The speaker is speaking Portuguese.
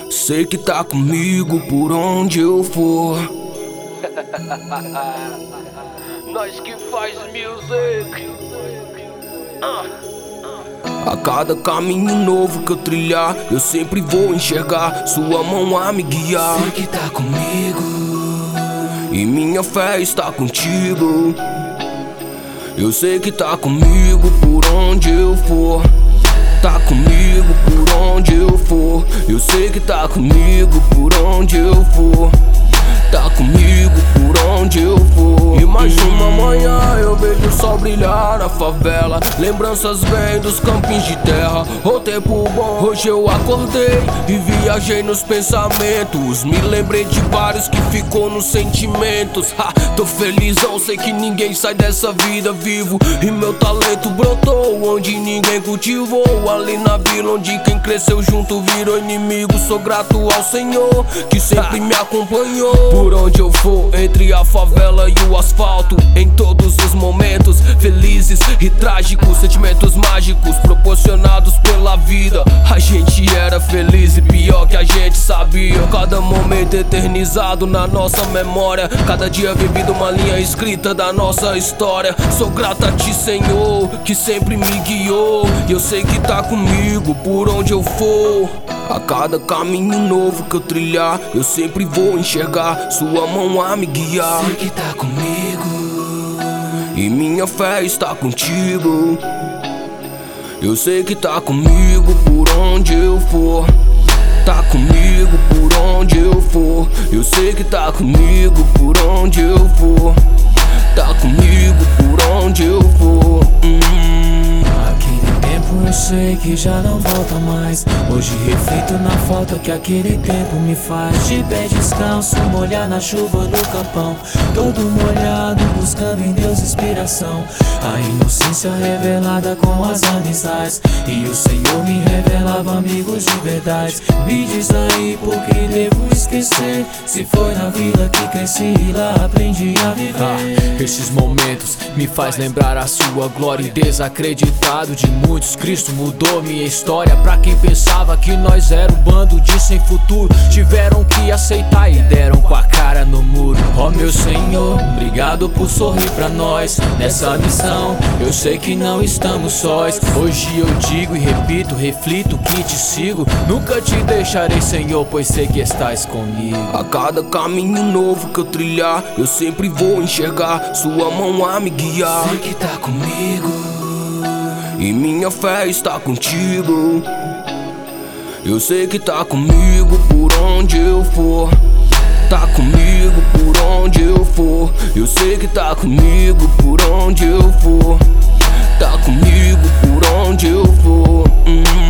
Sei que tá comigo por onde eu for. Nós que faz music. A cada caminho novo que eu trilhar, eu sempre vou enxergar sua mão a me guiar. Sei que tá comigo E minha fé está contigo. Eu sei que tá comigo por onde eu for. Tá comigo por onde eu for. Eu sei que tá comigo por onde eu for. Tá comigo por onde eu for. E mais uma manhã eu vejo o sol brilhar na favela. Lembranças vêm dos campos de terra. O tempo bom, hoje eu acordei e viajei nos pensamentos. Me lembrei de vários que ficou nos sentimentos. Tô felizão, sei que ninguém sai dessa vida vivo. E meu talento brotou onde ninguém cultivou. Ali na vila onde quem cresceu junto virou inimigo. Sou grato ao Senhor que sempre me acompanhou. Por onde eu for, entre a favela e o asfalto, em todos os momentos felizes e trágicos, sentimentos mágicos proporcionados pela vida. A gente era feliz e pior que a gente sabia. Cada momento eternizado na nossa memória, cada dia vivido uma linha escrita da nossa história. Sou grato a ti, Senhor, que sempre me guiou. E eu sei que tá comigo por onde eu for. A cada caminho novo que eu trilhar, eu sempre vou enxergar sua mão a me guiar. Sei que tá comigo E minha fé está contigo. Eu sei que tá comigo por onde eu for. Tá comigo por onde eu for. Eu sei que tá comigo por onde eu for. Tá comigo por onde eu for. Aquele tempo eu sei que já não volta mais. Hoje reflito na falta que aquele tempo me faz. De pé descalço, molhar na chuva no campão, todo molhado, buscando em Deus inspiração. A inocência revelada com as amizades, e o Senhor me revelava amigos de verdade. Me diz aí por que devo esquecer, se foi na vila que cresci e lá aprendi a viver. Esses momentos me faz lembrar a sua glória. E desacreditado de muitos, Cristo mudou minha história. Pra quem pensava que nós era um bando de sem futuro, tiveram que aceitar e deram com a cara no muro. Ó meu Senhor, obrigado por sorrir pra nós nessa missão. Eu sei que não estamos sós. Hoje eu digo e repito, reflito que te sigo. Nunca te deixarei, Senhor, pois sei que estás comigo. A cada caminho novo que eu trilhar, eu sempre vou enxergar sua mão a me guiar. Sei que tá comigo E minha fé está contigo. Eu sei que tá comigo por onde eu for. Tá comigo por onde eu for. Eu sei que tá comigo por onde eu for. Tá comigo por onde eu for.